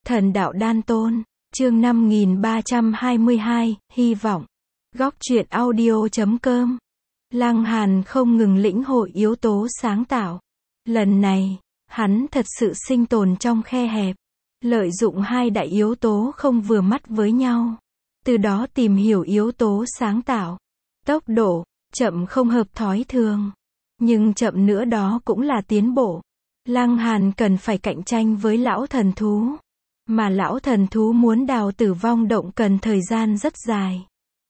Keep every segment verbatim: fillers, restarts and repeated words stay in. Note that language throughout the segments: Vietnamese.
Thần đạo đan tôn, chương năm nghìn ba trăm hai mươi hai, hy vọng. Góc truyện audio chấm com. Lăng Hàn không ngừng lĩnh hội yếu tố sáng tạo. Lần này, hắn thật sự sinh tồn trong khe hẹp, lợi dụng hai đại yếu tố không vừa mắt với nhau, từ đó tìm hiểu yếu tố sáng tạo. Tốc độ, chậm không hợp thói thường, nhưng chậm nữa đó cũng là tiến bộ. Lăng Hàn cần phải cạnh tranh với lão thần thú, mà lão thần thú muốn đào Tử Vong Động cần thời gian rất dài.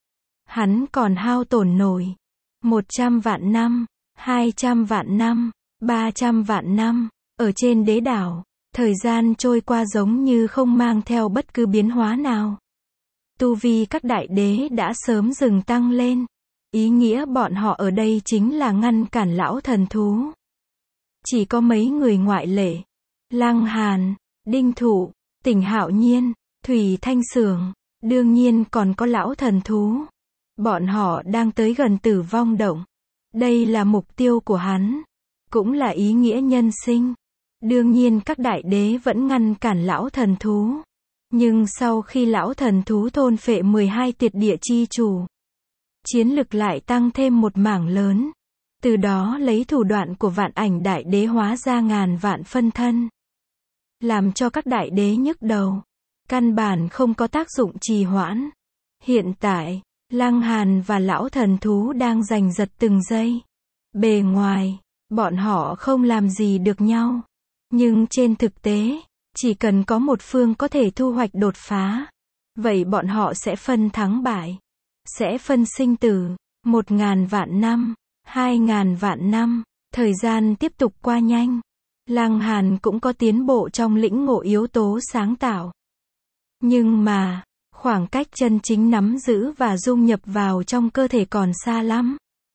Hắn còn hao tổn nổi một trăm vạn năm, hai trăm vạn năm, ba trăm vạn năm, ở trên đế đảo, thời gian trôi qua giống như không mang theo bất cứ biến hóa nào. Tu vi các đại đế đã sớm dừng tăng lên, ý nghĩa bọn họ ở đây chính là ngăn cản lão thần thú. Chỉ có mấy người ngoại lệ, Lăng Hàn, Đinh Thụ, Tỉnh Hạo Nhiên, Thủy Thanh Sưởng, đương nhiên còn có lão thần thú. Bọn họ đang tới gần Tử Vong Động. Đây là mục tiêu của hắn, cũng là ý nghĩa nhân sinh. Đương nhiên các đại đế vẫn ngăn cản lão thần thú. Nhưng sau khi lão thần thú thôn phệ mười hai tuyệt địa chi chủ, chiến lực lại tăng thêm một mảng lớn. Từ đó lấy thủ đoạn của vạn ảnh đại đế hóa ra ngàn vạn phân thân, làm cho các đại đế nhức đầu. Căn bản không có tác dụng trì hoãn. Hiện tại, Lăng Hàn và lão thần thú đang giành giật từng giây. Bề ngoài, bọn họ không làm gì được nhau. Nhưng trên thực tế, chỉ cần có một phương có thể thu hoạch đột phá, vậy bọn họ sẽ phân thắng bại, sẽ phân sinh tử. Một ngàn vạn năm, hai ngàn vạn năm, thời gian tiếp tục qua nhanh. Lăng Hàn cũng có tiến bộ trong lĩnh ngộ yếu tố sáng tạo. Nhưng mà, khoảng cách chân chính nắm giữ và dung nhập vào trong cơ thể còn xa lắm.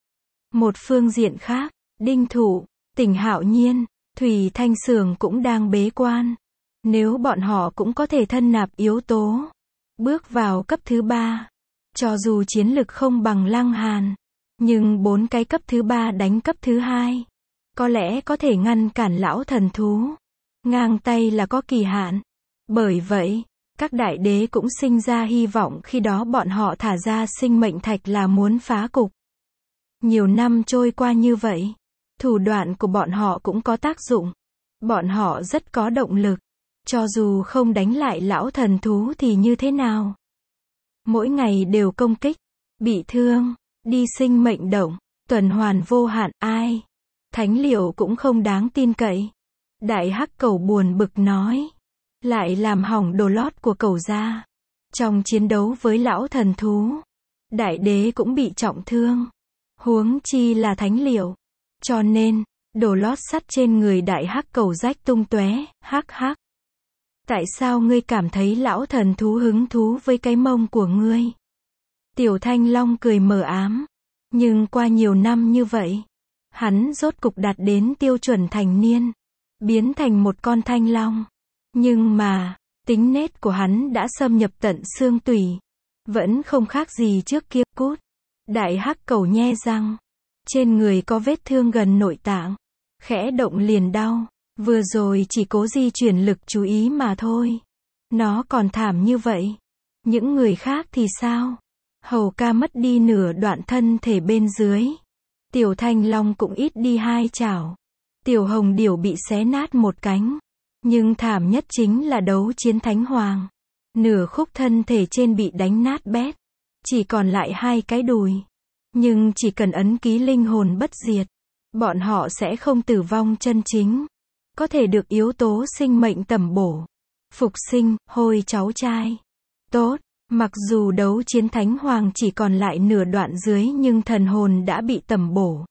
Một phương diện khác, Đinh Thụ, Tỉnh Hạo Nhiên, Thủy Thanh Sưởng cũng đang bế quan. Nếu bọn họ cũng có thể thân nạp yếu tố, bước vào cấp thứ ba, cho dù chiến lực không bằng Lăng Hàn, nhưng bốn cái cấp thứ ba đánh cấp thứ hai, có lẽ có thể ngăn cản lão thần thú. Ngang tay là có kỳ hạn. Bởi vậy, các đại đế cũng sinh ra hy vọng khi đó bọn họ thả ra sinh mệnh thạch là muốn phá cục. Nhiều năm trôi qua như vậy, thủ đoạn của bọn họ cũng có tác dụng. Bọn họ rất có động lực. Cho dù không đánh lại lão thần thú thì như thế nào? Mỗi ngày đều công kích, bị thương, đi sinh mệnh động, tuần hoàn vô hạn. Ai? Thánh Liệu cũng không đáng tin cậy. Đại Hắc Cẩu buồn bực nói. Lại làm hỏng đồ lót của cẩu gia. Trong chiến đấu với lão thần thú, đại đế cũng bị trọng thương. Huống chi là Thánh Liệu. Cho nên, đồ lót sắt trên người Đại Hắc Cẩu rách tung tóe. Hắc hắc. Tại sao ngươi cảm thấy lão thần thú hứng thú với cái mông của ngươi? Tiểu Thanh Long cười mờ ám. Nhưng qua nhiều năm như vậy, hắn rốt cục đạt đến tiêu chuẩn thành niên, biến thành một con thanh long. Nhưng mà, tính nết của hắn đã xâm nhập tận xương tủy, vẫn không khác gì trước kia. Cút. Đại Hắc Cẩu nhe răng, trên người có vết thương gần nội tạng, khẽ động liền đau. Vừa rồi chỉ cố di chuyển lực chú ý mà thôi. Nó còn thảm như vậy. Những người khác thì sao? Hầu ca mất đi nửa đoạn thân thể bên dưới. Tiểu Thanh Long cũng ít đi hai chảo. Tiểu Hồng Điểu bị xé nát một cánh. Nhưng thảm nhất chính là đấu chiến Thánh Hoàng. Nửa khúc thân thể trên bị đánh nát bét. Chỉ còn lại hai cái đùi. Nhưng chỉ cần ấn ký linh hồn bất diệt, bọn họ sẽ không tử vong chân chính. Có thể được yếu tố sinh mệnh tẩm bổ. Phục sinh, hôi cháu trai. Tốt, mặc dù đấu chiến Thánh Hoàng chỉ còn lại nửa đoạn dưới nhưng thần hồn đã bị tẩm bổ.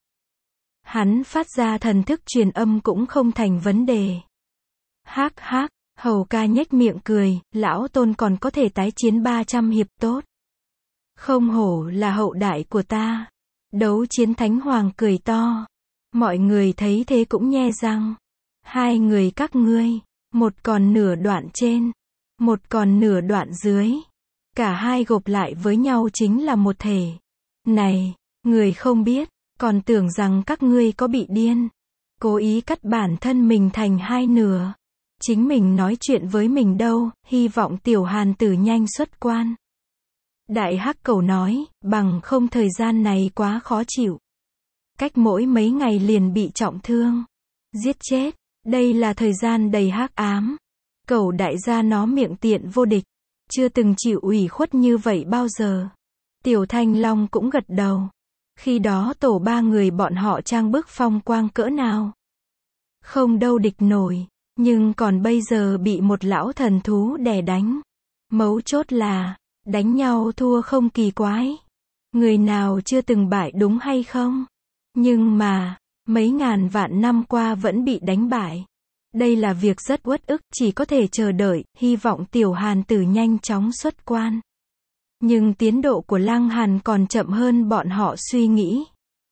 Hắn phát ra thần thức truyền âm cũng không thành vấn đề. Hắc hắc, Hầu ca nhếch miệng cười, lão tôn còn có thể tái chiến ba trăm hiệp. Tốt. Không hổ là hậu đại của ta. Đấu chiến Thánh Hoàng cười to. Mọi người thấy thế cũng nhe răng. Hai người các ngươi, một còn nửa đoạn trên, một còn nửa đoạn dưới. Cả hai gộp lại với nhau chính là một thể. Này, người không biết, còn tưởng rằng các ngươi có bị điên. Cố ý cắt bản thân mình thành hai nửa. chính mình nói chuyện với mình đâu, hy vọng tiểu hàn tử nhanh xuất quan. Đại hắc cầu nói, bằng không thời gian này quá khó chịu. Cách mỗi mấy ngày liền bị trọng thương, giết chết, đây là thời gian đầy hắc ám. Cẩu đại gia nó miệng tiện vô địch, chưa từng chịu ủy khuất như vậy bao giờ. Tiểu Thanh Long cũng gật đầu. Khi đó tổ ba người bọn họ trang bức phong quang cỡ nào. Không đâu địch nổi, nhưng còn bây giờ bị một lão thần thú đè đánh. Mấu chốt là, đánh nhau thua không kỳ quái. Người nào chưa từng bại đúng hay không? Nhưng mà, mấy ngàn vạn năm qua vẫn bị đánh bại. Đây là việc rất uất ức, chỉ có thể chờ đợi, hy vọng tiểu hàn tử nhanh chóng xuất quan. Nhưng tiến độ của Lăng Hàn còn chậm hơn bọn họ suy nghĩ.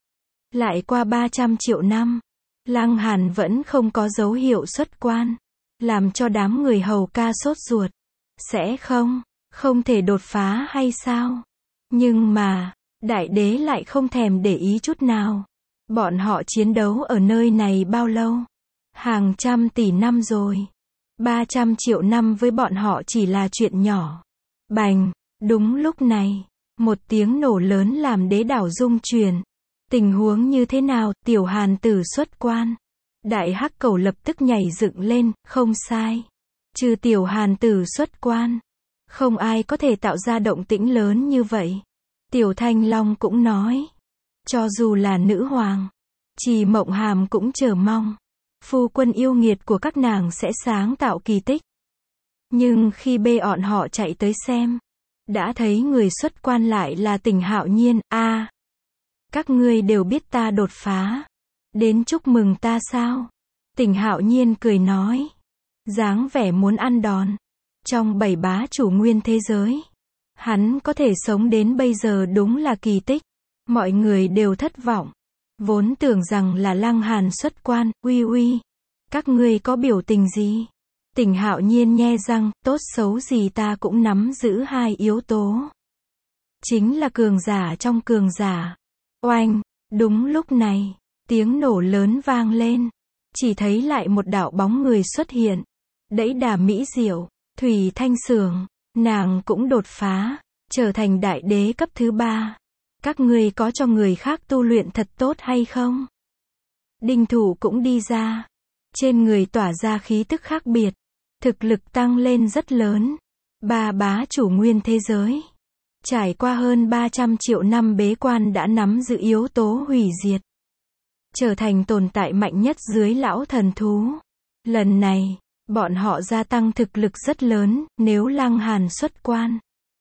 Lại qua ba trăm triệu năm, Lăng Hàn vẫn không có dấu hiệu xuất quan, làm cho đám người hầu ca sốt ruột. Sẽ không, không thể đột phá hay sao? Nhưng mà, đại đế lại không thèm để ý chút nào. Bọn họ chiến đấu ở nơi này bao lâu? Hàng trăm tỷ năm rồi. ba trăm triệu năm với bọn họ chỉ là chuyện nhỏ. Bành, đúng lúc này, một tiếng nổ lớn làm đế đảo rung chuyển. Tình huống như thế nào? Tiểu hàn tử xuất quan. Đại hắc cầu lập tức nhảy dựng lên, không sai. Trừ tiểu hàn tử xuất quan, không ai có thể tạo ra động tĩnh lớn như vậy. Tiểu Thanh Long cũng nói, cho dù là nữ hoàng, Trì Mộng Hàm cũng chờ mong. Phu quân yêu nghiệt của các nàng sẽ sáng tạo kỳ tích. Nhưng khi bê bọn họ chạy tới xem, đã thấy người xuất quan lại là Tỉnh Hạo Nhiên. A, à, các ngươi đều biết ta đột phá, đến chúc mừng ta sao? Tỉnh Hạo Nhiên cười nói, dáng vẻ muốn ăn đòn. Trong bảy bá chủ nguyên thế giới, hắn có thể sống đến bây giờ đúng là kỳ tích. Mọi người đều thất vọng, vốn tưởng rằng là Lăng Hàn xuất quan. Uy uy, các ngươi có biểu tình gì? Tỉnh Hạo Nhiên nhe răng, tốt xấu gì ta cũng nắm giữ hai yếu tố. Chính là cường giả trong cường giả. Oanh, đúng lúc này, tiếng nổ lớn vang lên. Chỉ thấy lại một đạo bóng người xuất hiện. Đẫy đà mỹ diệu, Thủy Thanh Sưởng, nàng cũng đột phá, trở thành đại đế cấp thứ ba. Các ngươi có cho người khác tu luyện thật tốt hay không? Đinh Thủ cũng đi ra. Trên người tỏa ra khí tức khác biệt. Thực lực tăng lên rất lớn. Ba bá chủ nguyên thế giới. Trải qua hơn ba trăm triệu năm bế quan đã nắm giữ yếu tố hủy diệt. Trở thành tồn tại mạnh nhất dưới lão thần thú. Lần này, bọn họ gia tăng thực lực rất lớn, nếu Lăng Hàn xuất quan.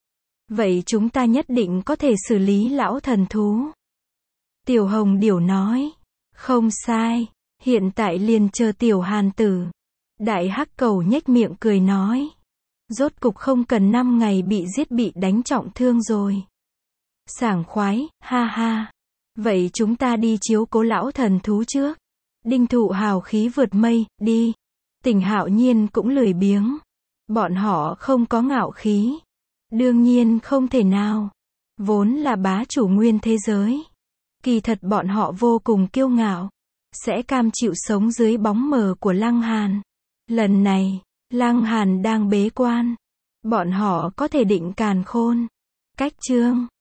Vậy chúng ta nhất định có thể xử lý lão thần thú. Tiểu Hồng Điểu nói. Không sai, hiện tại liền chờ tiểu hàn tử. Đại hắc cầu nhếch miệng cười nói. Rốt cục không cần năm ngày bị giết bị đánh trọng thương rồi. Sảng khoái, ha ha. Vậy chúng ta đi chiếu cố lão thần thú trước. Đinh Thụ hào khí vượt mây, đi. Tỉnh Hạo Nhiên cũng lười biếng. Bọn họ không có ngạo khí. Đương nhiên không thể nào. Vốn là bá chủ nguyên thế giới. Kỳ thật bọn họ vô cùng kiêu ngạo. Sẽ cam chịu sống dưới bóng mờ của Lăng Hàn. Lần này, Lăng Hàn đang bế quan. Bọn họ có thể định càn khôn. Cách chương